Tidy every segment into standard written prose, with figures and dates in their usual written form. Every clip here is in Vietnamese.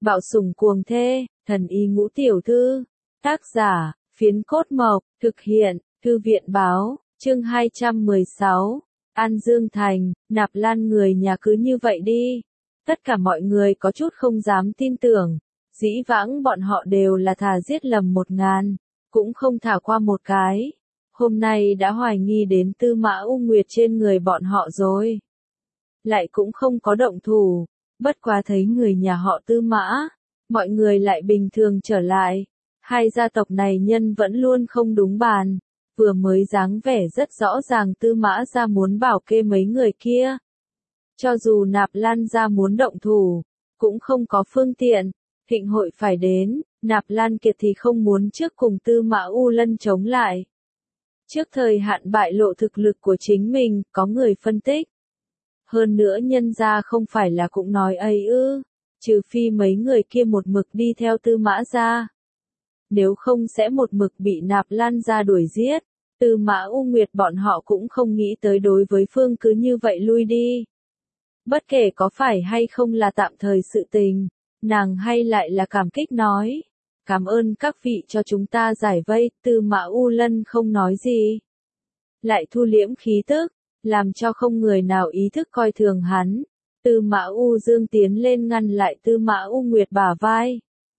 Bạo sủng cuồng thê, thần y ngũ tiểu thư. Tác giả, Phiến Cốt Mộc, thực hiện, Thư viện báo, chương 216. An Dương Thành, Nạp Lan người nhà cứ như vậy đi. Tất cả mọi người có chút không dám tin tưởng. Dĩ vãng bọn họ đều là thà giết lầm 1000, cũng không thả qua một cái. Hôm nay đã hoài nghi đến Tư Mã U Nguyệt trên người bọn họ rồi. Lại cũng không có động thủ. Bất quá thấy người nhà họ Tư Mã, mọi người lại bình thường trở lại. Hai gia tộc này nhân vẫn luôn không đúng bàn. Vừa mới dáng vẻ rất rõ ràng Tư Mã gia muốn bảo kê mấy người kia. Cho dù Nạp Lan gia muốn động thủ, cũng không có phương tiện. Thịnh hội phải đến, Nạp Lan Kiệt thì không muốn trước cùng Tư Mã U Lân chống lại. Trước thời hạn bại lộ thực lực của chính mình, có người phân tích. Hơn nữa nhân gia không phải là cũng nói ấy ư, trừ phi mấy người kia một mực đi theo Tư Mã gia. Nếu không sẽ một mực bị Nạp Lan gia đuổi giết, Tư Mã U Nguyệt bọn họ cũng không nghĩ tới đối với phương cứ như vậy lui đi. Bất kể có phải hay không là tạm thời sự tình, nàng hay lại là cảm kích nói. Cảm ơn các vị cho chúng ta giải vây, Tư Mã U Lân không nói gì. Lại thu liễm khí tức, làm cho không người nào ý thức coi thường hắn. Tư Mã U Dương tiến lên ngăn lại Tư Mã U Nguyệt bả vai.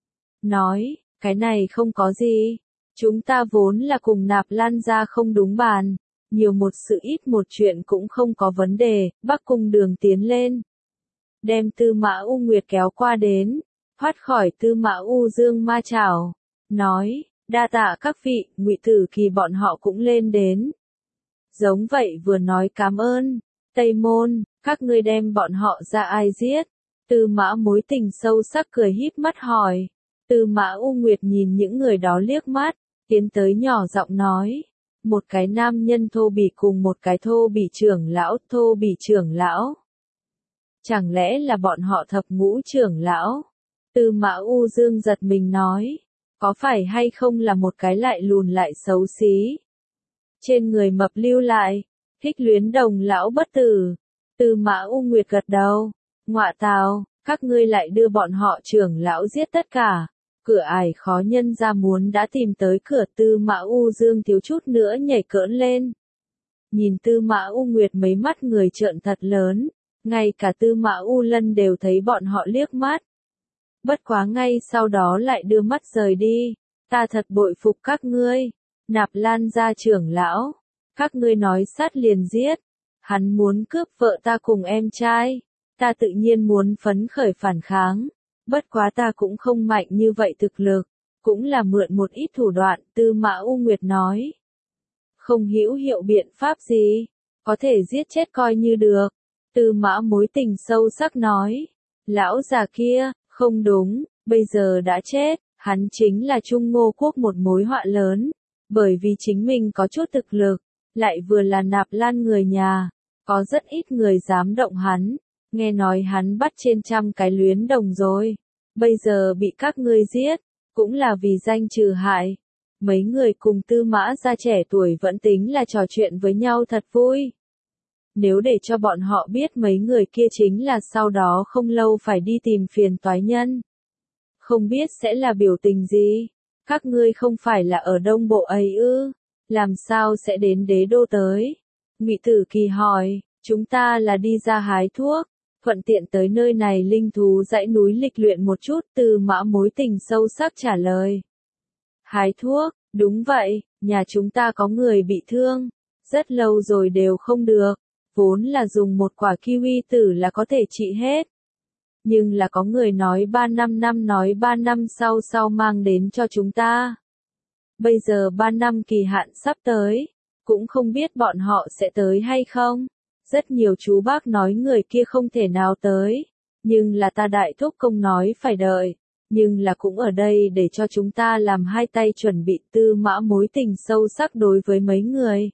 Nói, cái này không có gì. Chúng ta vốn là cùng Nạp Lan gia không đúng bàn. Nhiều một sự ít một chuyện cũng không có vấn đề, Bắc Cung Đường tiến lên. Đem Tư Mã U Nguyệt kéo qua đến, thoát khỏi Tư Mã U Dương ma chảo. Nói, đa tạ các vị, Ngụy Tử Kỳ bọn họ cũng lên đến. Giống vậy vừa nói cảm ơn, Tây Môn, các ngươi đem bọn họ ra ai giết? Tư Mã mối tình sâu sắc cười híp mắt hỏi. Tư Mã U Nguyệt nhìn những người đó liếc mắt, tiến tới nhỏ giọng nói. Một cái nam nhân thô bỉ cùng một cái thô bỉ trưởng lão, thô bỉ trưởng lão. Chẳng lẽ là bọn họ thập ngũ trưởng lão? Tư Mã U Dương giật mình nói. Có phải hay không là một cái lại lùn lại xấu xí? Trên người mập lưu lại, Thích Luyến Đồng lão bất tử. Tư Mã U Nguyệt gật đầu. Ngọa tào, các ngươi lại đưa bọn họ trưởng lão giết tất cả. Cửa ải khó nhân ra muốn đã tìm tới cửa. Tư Mã U Dương thiếu chút nữa nhảy cỡn lên. Nhìn Tư Mã U Nguyệt mấy mắt người trợn thật lớn. Ngay cả Tư Mã U Lân đều thấy bọn họ liếc mắt. Bất quá ngay sau đó lại đưa mắt rời đi. Ta thật bội phục các ngươi. Nạp Lan gia trưởng lão. Các ngươi nói sát liền giết. Hắn muốn cướp vợ ta cùng em trai. Ta tự nhiên muốn phấn khởi phản kháng. Bất quá ta cũng không mạnh như vậy thực lực. Cũng là mượn một ít thủ đoạn, Tư Mã U Nguyệt nói. Không hữu hiệu biện pháp gì. Có thể giết chết coi như được. Tư Mã mối tình sâu sắc nói. Lão già kia, không đúng, bây giờ đã chết. Hắn chính là Trung Ngô quốc một mối họa lớn. Bởi vì chính mình có chút thực lực. Lại vừa là Nạp Lan người nhà. Có rất ít người dám động hắn. Nghe nói hắn bắt trên 100 cái Luyến Đồng rồi. Bây giờ bị các ngươi giết. Cũng là vì danh trừ hại. Mấy người cùng Tư Mã gia trẻ tuổi vẫn tính là trò chuyện với nhau thật vui. Nếu để cho bọn họ biết mấy người kia chính là sau đó không lâu phải đi tìm phiền toái nhân. Không biết sẽ là biểu tình gì. Các ngươi không phải là ở Đông Bộ ấy ư? Làm sao sẽ đến Đế Đô tới? Ngụy Tử Kỳ hỏi, chúng ta là đi ra hái thuốc, thuận tiện tới nơi này linh thú dãy núi lịch luyện một chút. Tư Mã mối tình sâu sắc trả lời. Hái thuốc, đúng vậy, nhà chúng ta có người bị thương, rất lâu rồi đều không được, vốn là dùng một quả kiwi tử là có thể trị hết. Nhưng là có người nói 3 năm nói 3 năm sau mang đến cho chúng ta. Bây giờ 3 năm kỳ hạn sắp tới, cũng không biết bọn họ sẽ tới hay không. Rất nhiều chú bác nói người kia không thể nào tới, nhưng là ta đại thúc công nói phải đợi, nhưng là cũng ở đây để cho chúng ta làm hai tay chuẩn bị. Tư Mã mối tình sâu sắc đối với mấy người.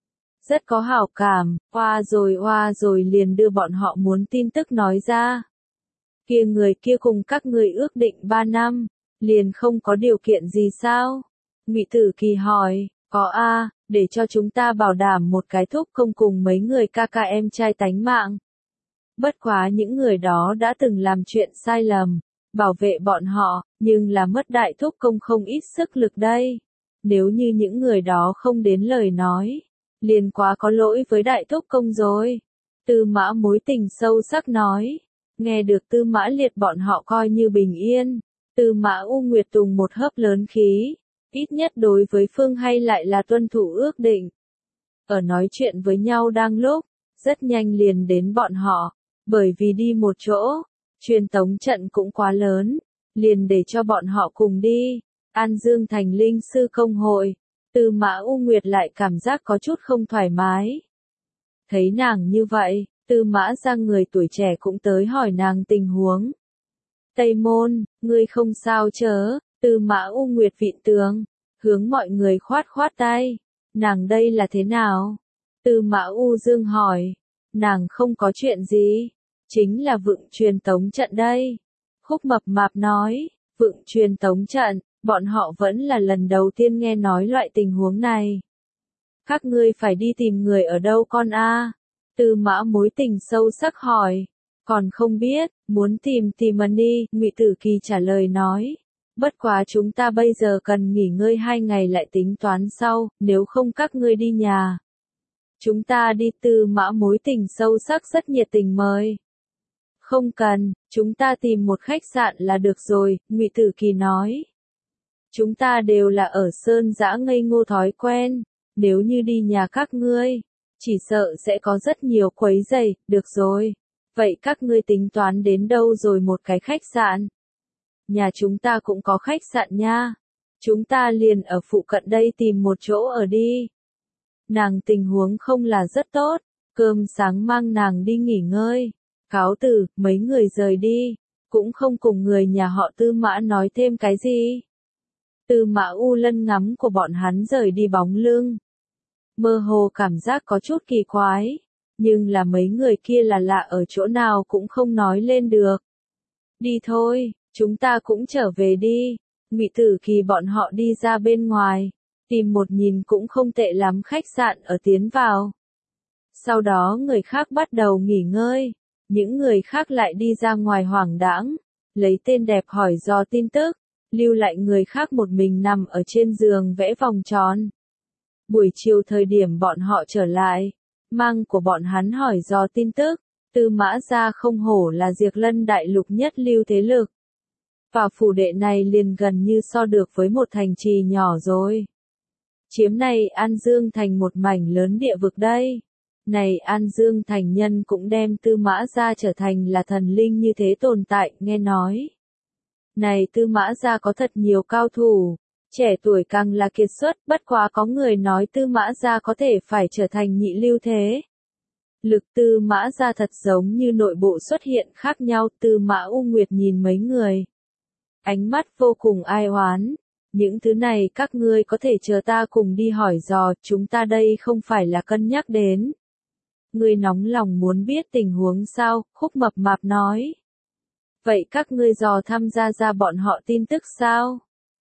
Rất có hảo cảm, oa rồi liền đưa bọn họ muốn tin tức nói ra. Kia người kia cùng các người ước định 3 năm, liền không có điều kiện gì sao? Ngụy Tử Kỳ hỏi, có a, để cho chúng ta bảo đảm một cái thúc công cùng mấy người ca ca em trai tánh mạng. Bất quá những người đó đã từng làm chuyện sai lầm, bảo vệ bọn họ, nhưng là mất đại thúc công không ít sức lực đây. Nếu như những người đó không đến lời nói, liền quá có lỗi với đại thúc công rồi. Tư Mã Mối Tình sâu sắc nói. Nghe được Tư Mã Liệt bọn họ coi như bình yên. Tư Mã U Nguyệt tùng một hớp lớn khí. Ít nhất đối với Phương hay lại là tuân thủ ước định. Ở nói chuyện với nhau đang lúc, rất nhanh liền đến bọn họ. Bởi vì đi một chỗ, truyền tống trận cũng quá lớn. Liền để cho bọn họ cùng đi. An Dương Thành Linh Sư Công Hội. Tư Mã U Nguyệt lại cảm giác có chút không thoải mái. Thấy nàng như vậy, Tư Mã ra người tuổi trẻ cũng tới hỏi nàng tình huống. Tây Môn, ngươi không sao chớ, Tư Mã U Nguyệt vịn tường, hướng mọi người khoát khoát tay. Nàng đây là thế nào? Tư Mã U Dương hỏi. Nàng không có chuyện gì, chính là vựng truyền tống trận đây. Khúc Mập Mạp nói, vựng truyền tống trận, bọn họ vẫn là lần đầu tiên nghe nói loại tình huống này. Các ngươi phải đi tìm người ở đâu con a? Tư Mã Mối Tình sâu sắc hỏi. Còn không biết, muốn tìm ân đi, Ngụy Tử Kỳ trả lời nói. Bất quá chúng ta bây giờ cần nghỉ ngơi 2 ngày lại tính toán sau, nếu không các ngươi đi nhà. Chúng ta đi. Tư Mã Mối Tình sâu sắc rất nhiệt tình mời. Không cần, chúng ta tìm một khách sạn là được rồi, Ngụy Tử Kỳ nói. Chúng ta đều là ở sơn dã ngây ngô thói quen, nếu như đi nhà các ngươi, chỉ sợ sẽ có rất nhiều quấy rầy, được rồi. Vậy các ngươi tính toán đến đâu rồi một cái khách sạn? Nhà chúng ta cũng có khách sạn nha. Chúng ta liền ở phụ cận đây tìm một chỗ ở đi. Nàng tình huống không là rất tốt, cơm sáng mang nàng đi nghỉ ngơi. Cáo từ, mấy người rời đi, cũng không cùng người nhà họ Tư Mã nói thêm cái gì. Tư Mã U Lân ngắm của bọn hắn rời đi bóng lưng. Mơ hồ cảm giác có chút kỳ quái, nhưng là mấy người kia là lạ ở chỗ nào cũng không nói lên được. Đi thôi, chúng ta cũng trở về đi. Ngụy Tử Kỳ bọn họ đi ra bên ngoài, tìm một nhìn cũng không tệ lắm khách sạn ở tiến vào. Sau đó người khác bắt đầu nghỉ ngơi, những người khác lại đi ra ngoài hoảng đãng, lấy tên đẹp hỏi do tin tức, lưu lại người khác một mình nằm ở trên giường vẽ vòng tròn. Buổi chiều thời điểm bọn họ trở lại, mang của bọn hắn hỏi do tin tức, Tư Mã gia không hổ là Diệt Lân đại lục nhất lưu thế lực. Vào phủ đệ này liền gần như so được với một thành trì nhỏ rồi. Chiếm này An Dương thành một mảnh lớn địa vực đây. Này An Dương thành nhân cũng đem Tư Mã gia trở thành là thần linh như thế tồn tại, nghe nói. Này Tư Mã gia có thật nhiều cao thủ, trẻ tuổi càng là kiệt xuất, bất quá có người nói Tư Mã gia có thể phải trở thành nhị lưu thế. Lực Tư Mã gia thật giống như nội bộ xuất hiện khác nhau. Tư Mã U Nguyệt nhìn mấy người, ánh mắt vô cùng ai oán. Những thứ này các ngươi có thể chờ ta cùng đi hỏi dò, chúng ta đây không phải là cân nhắc đến. Ngươi nóng lòng muốn biết tình huống sao? Khúc Mập Mạp nói. Vậy các ngươi dò tham gia ra bọn họ tin tức sao?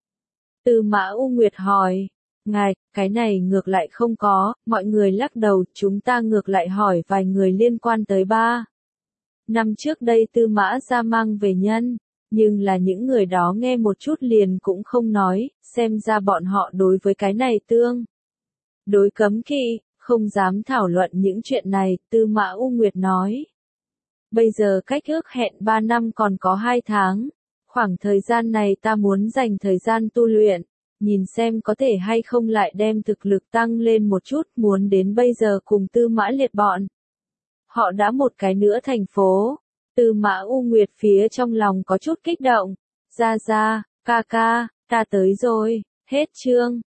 Tư Mã U Nguyệt hỏi. Ngài, cái này ngược lại không có, mọi người lắc đầu, chúng ta ngược lại hỏi vài người liên quan tới 3 năm trước đây Tư Mã gia mang về nhân, nhưng là những người đó nghe một chút liền cũng không nói, xem ra bọn họ đối với cái này tương đối cấm kỵ, không dám thảo luận những chuyện này. Tư Mã U Nguyệt nói. Bây giờ cách ước hẹn 3 năm còn có 2 tháng, khoảng thời gian này ta muốn dành thời gian tu luyện, nhìn xem có thể hay không lại đem thực lực tăng lên một chút, muốn đến bây giờ cùng Tư Mã Liệt bọn. Họ đã một cái nữa thành phố. Tư Mã U Nguyệt phía trong lòng có chút kích động. Ra, ca ca, ta tới rồi, hết chương.